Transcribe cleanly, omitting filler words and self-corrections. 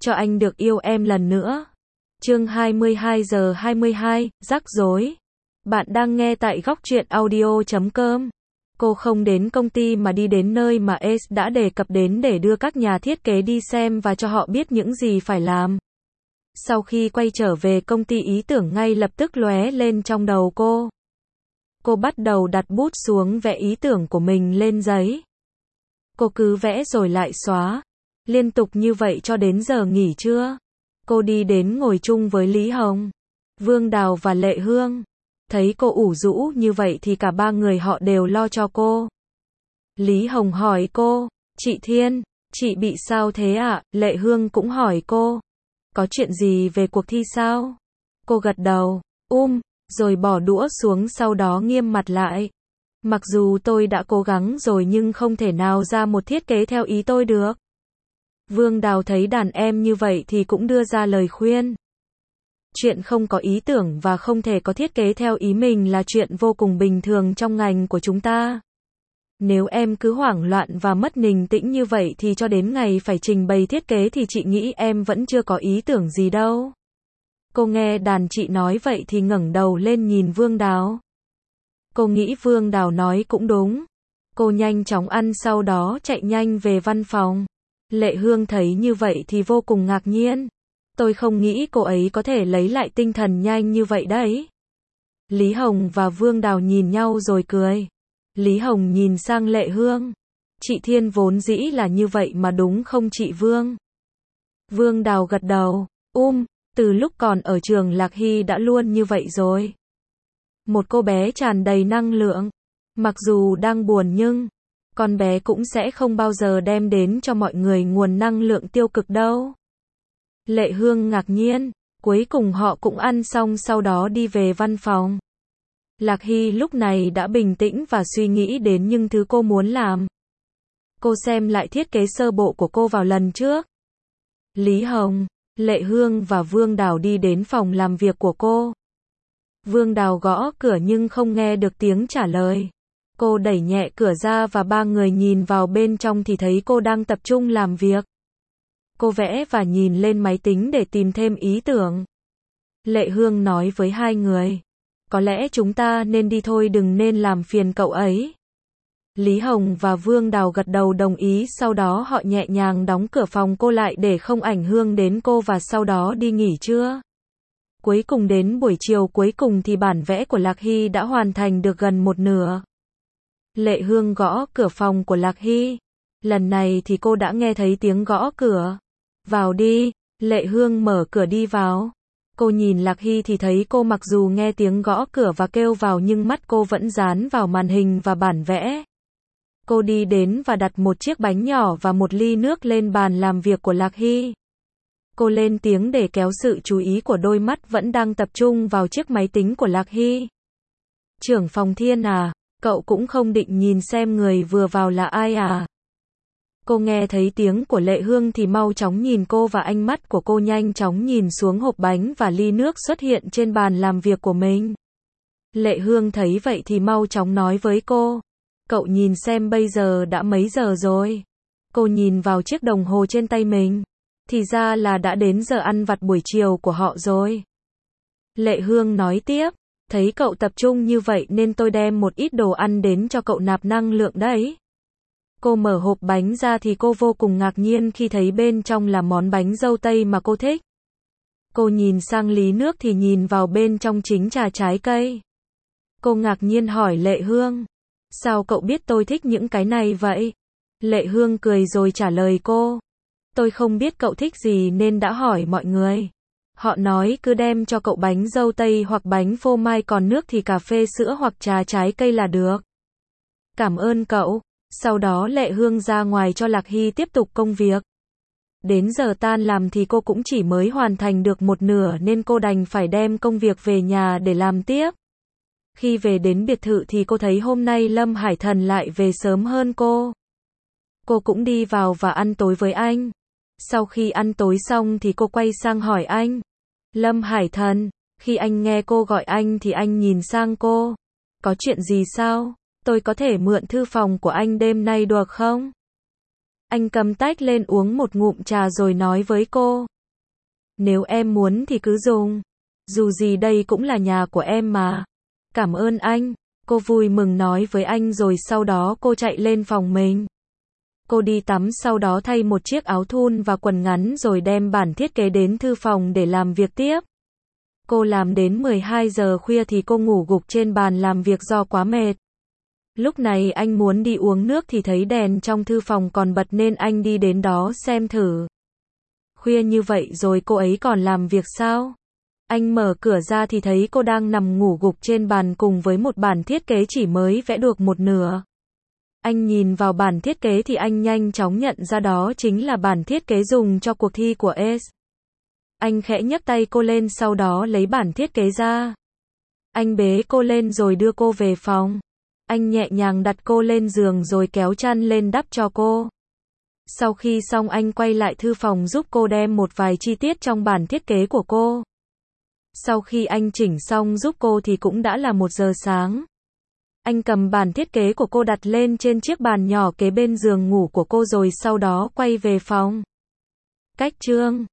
cho anh được yêu em lần nữa. Chương 22 giờ 22, rắc rối. Bạn đang nghe tại góc truyện audio.com. Cô không đến công ty mà đi đến nơi mà Ace đã đề cập đến để đưa các nhà thiết kế đi xem và cho họ biết những gì phải làm. Sau khi quay trở về công ty, ý tưởng ngay lập tức lóe lên trong đầu cô. Cô bắt đầu đặt bút xuống vẽ ý tưởng của mình lên giấy. Cô cứ vẽ rồi lại xóa, liên tục như vậy cho đến giờ nghỉ trưa. Cô đi đến ngồi chung với Lý Hồng, Vương Đào và Lệ Hương. Thấy cô ủ rũ như vậy thì cả ba người họ đều lo cho cô. Lý Hồng hỏi cô, chị Thiên, chị bị sao thế ạ? Lệ Hương cũng hỏi cô, có chuyện gì về cuộc thi sao? Cô gật đầu, rồi bỏ đũa xuống, sau đó nghiêm mặt lại. Mặc dù tôi đã cố gắng rồi nhưng không thể nào ra một thiết kế theo ý tôi được. Vương Đào thấy đàn em như vậy thì cũng đưa ra lời khuyên. Chuyện không có ý tưởng và không thể có thiết kế theo ý mình là chuyện vô cùng bình thường trong ngành của chúng ta. Nếu em cứ hoảng loạn và mất bình tĩnh như vậy thì cho đến ngày phải trình bày thiết kế thì chị nghĩ em vẫn chưa có ý tưởng gì đâu. Cô nghe đàn chị nói vậy thì ngẩng đầu lên nhìn Vương Đào. Cô nghĩ Vương Đào nói cũng đúng. Cô nhanh chóng ăn sau đó chạy nhanh về văn phòng. Lệ Hương thấy như vậy thì vô cùng ngạc nhiên. Tôi không nghĩ cô ấy có thể lấy lại tinh thần nhanh như vậy đấy. Lý Hồng và Vương Đào nhìn nhau rồi cười. Lý Hồng nhìn sang Lệ Hương. Chị Thiên vốn dĩ là như vậy mà đúng không chị Vương? Vương Đào gật đầu. Từ lúc còn ở trường Lạc Hy đã luôn như vậy rồi. Một cô bé tràn đầy năng lượng. Mặc dù đang buồn nhưng con bé cũng sẽ không bao giờ đem đến cho mọi người nguồn năng lượng tiêu cực đâu. Lệ Hương ngạc nhiên. Cuối cùng họ cũng ăn xong sau đó đi về văn phòng. Lạc Hy lúc này đã bình tĩnh và suy nghĩ đến những thứ cô muốn làm. Cô xem lại thiết kế sơ bộ của cô vào lần trước. Lý Hồng, Lệ Hương và Vương Đào đi đến phòng làm việc của cô. Vương Đào gõ cửa nhưng không nghe được tiếng trả lời. Cô đẩy nhẹ cửa ra và ba người nhìn vào bên trong thì thấy cô đang tập trung làm việc. Cô vẽ và nhìn lên máy tính để tìm thêm ý tưởng. Lệ Hương nói với hai người, có lẽ chúng ta nên đi thôi, đừng nên làm phiền cậu ấy. Lý Hồng và Vương Đào gật đầu đồng ý, sau đó họ nhẹ nhàng đóng cửa phòng cô lại để không ảnh hưởng đến cô và sau đó đi nghỉ trưa. Cuối cùng đến buổi chiều cuối cùng thì bản vẽ của Lạc Hy đã hoàn thành được gần một nửa. Lệ Hương gõ cửa phòng của Lạc Hy. Lần này thì cô đã nghe thấy tiếng gõ cửa. Vào đi, Lệ Hương mở cửa đi vào. Cô nhìn Lạc Hy thì thấy cô mặc dù nghe tiếng gõ cửa và kêu vào nhưng mắt cô vẫn dán vào màn hình và bản vẽ. Cô đi đến và đặt một chiếc bánh nhỏ và một ly nước lên bàn làm việc của Lạc Hy. Cô lên tiếng để kéo sự chú ý của đôi mắt vẫn đang tập trung vào chiếc máy tính của Lạc Hy. Trưởng phòng Thiên à, cậu cũng không định nhìn xem người vừa vào là ai à? Cô nghe thấy tiếng của Lệ Hương thì mau chóng nhìn cô và ánh mắt của cô nhanh chóng nhìn xuống hộp bánh và ly nước xuất hiện trên bàn làm việc của mình. Lệ Hương thấy vậy thì mau chóng nói với cô, cậu nhìn xem bây giờ đã mấy giờ rồi. Cô nhìn vào chiếc đồng hồ trên tay mình. Thì ra là đã đến giờ ăn vặt buổi chiều của họ rồi. Lệ Hương nói tiếp, thấy cậu tập trung như vậy nên tôi đem một ít đồ ăn đến cho cậu nạp năng lượng đấy. Cô mở hộp bánh ra thì cô vô cùng ngạc nhiên khi thấy bên trong là món bánh dâu tây mà cô thích. Cô nhìn sang ly nước thì nhìn vào bên trong chính trà trái cây. Cô ngạc nhiên hỏi Lệ Hương, sao cậu biết tôi thích những cái này vậy? Lệ Hương cười rồi trả lời cô, tôi không biết cậu thích gì nên đã hỏi mọi người. Họ nói cứ đem cho cậu bánh dâu tây hoặc bánh phô mai, còn nước thì cà phê sữa hoặc trà trái cây là được. Cảm ơn cậu. Sau đó Lệ Hương ra ngoài cho Lạc Hy tiếp tục công việc. Đến giờ tan làm thì cô cũng chỉ mới hoàn thành được một nửa nên cô đành phải đem công việc về nhà để làm tiếp. Khi về đến biệt thự thì cô thấy hôm nay Lâm Hải Thần lại về sớm hơn cô. Cô cũng đi vào và ăn tối với anh. Sau khi ăn tối xong thì cô quay sang hỏi anh, Lâm Hải Thần. Khi anh nghe cô gọi anh thì anh nhìn sang cô, có chuyện gì sao? Tôi có thể mượn thư phòng của anh đêm nay được không? Anh cầm tách lên uống một ngụm trà rồi nói với cô, Nếu em muốn thì cứ dùng. Dù gì đây cũng là nhà của em mà. Cảm ơn anh. Cô vui mừng nói với anh rồi sau đó cô chạy lên phòng mình. Cô đi tắm sau đó thay một chiếc áo thun và quần ngắn rồi đem bản thiết kế đến thư phòng để làm việc tiếp. Cô làm đến 12 giờ khuya thì cô ngủ gục trên bàn làm việc do quá mệt. Lúc này anh muốn đi uống nước thì thấy đèn trong thư phòng còn bật nên anh đi đến đó xem thử. Khuya như vậy rồi cô ấy còn làm việc sao? Anh mở cửa ra thì thấy cô đang nằm ngủ gục trên bàn cùng với một bản thiết kế chỉ mới vẽ được một nửa. Anh nhìn vào bản thiết kế thì anh nhanh chóng nhận ra đó chính là bản thiết kế dùng cho cuộc thi của S. Anh khẽ nhấc tay cô lên sau đó lấy bản thiết kế ra. Anh bế cô lên rồi đưa cô về phòng. Anh nhẹ nhàng đặt cô lên giường rồi kéo chăn lên đắp cho cô. Sau khi xong anh quay lại thư phòng giúp cô đem một vài chi tiết trong bản thiết kế của cô. Sau khi anh chỉnh xong giúp cô thì cũng đã là 1 giờ sáng. Anh cầm bản thiết kế của cô đặt lên trên chiếc bàn nhỏ kế bên giường ngủ của cô rồi sau đó quay về phòng. Cách chương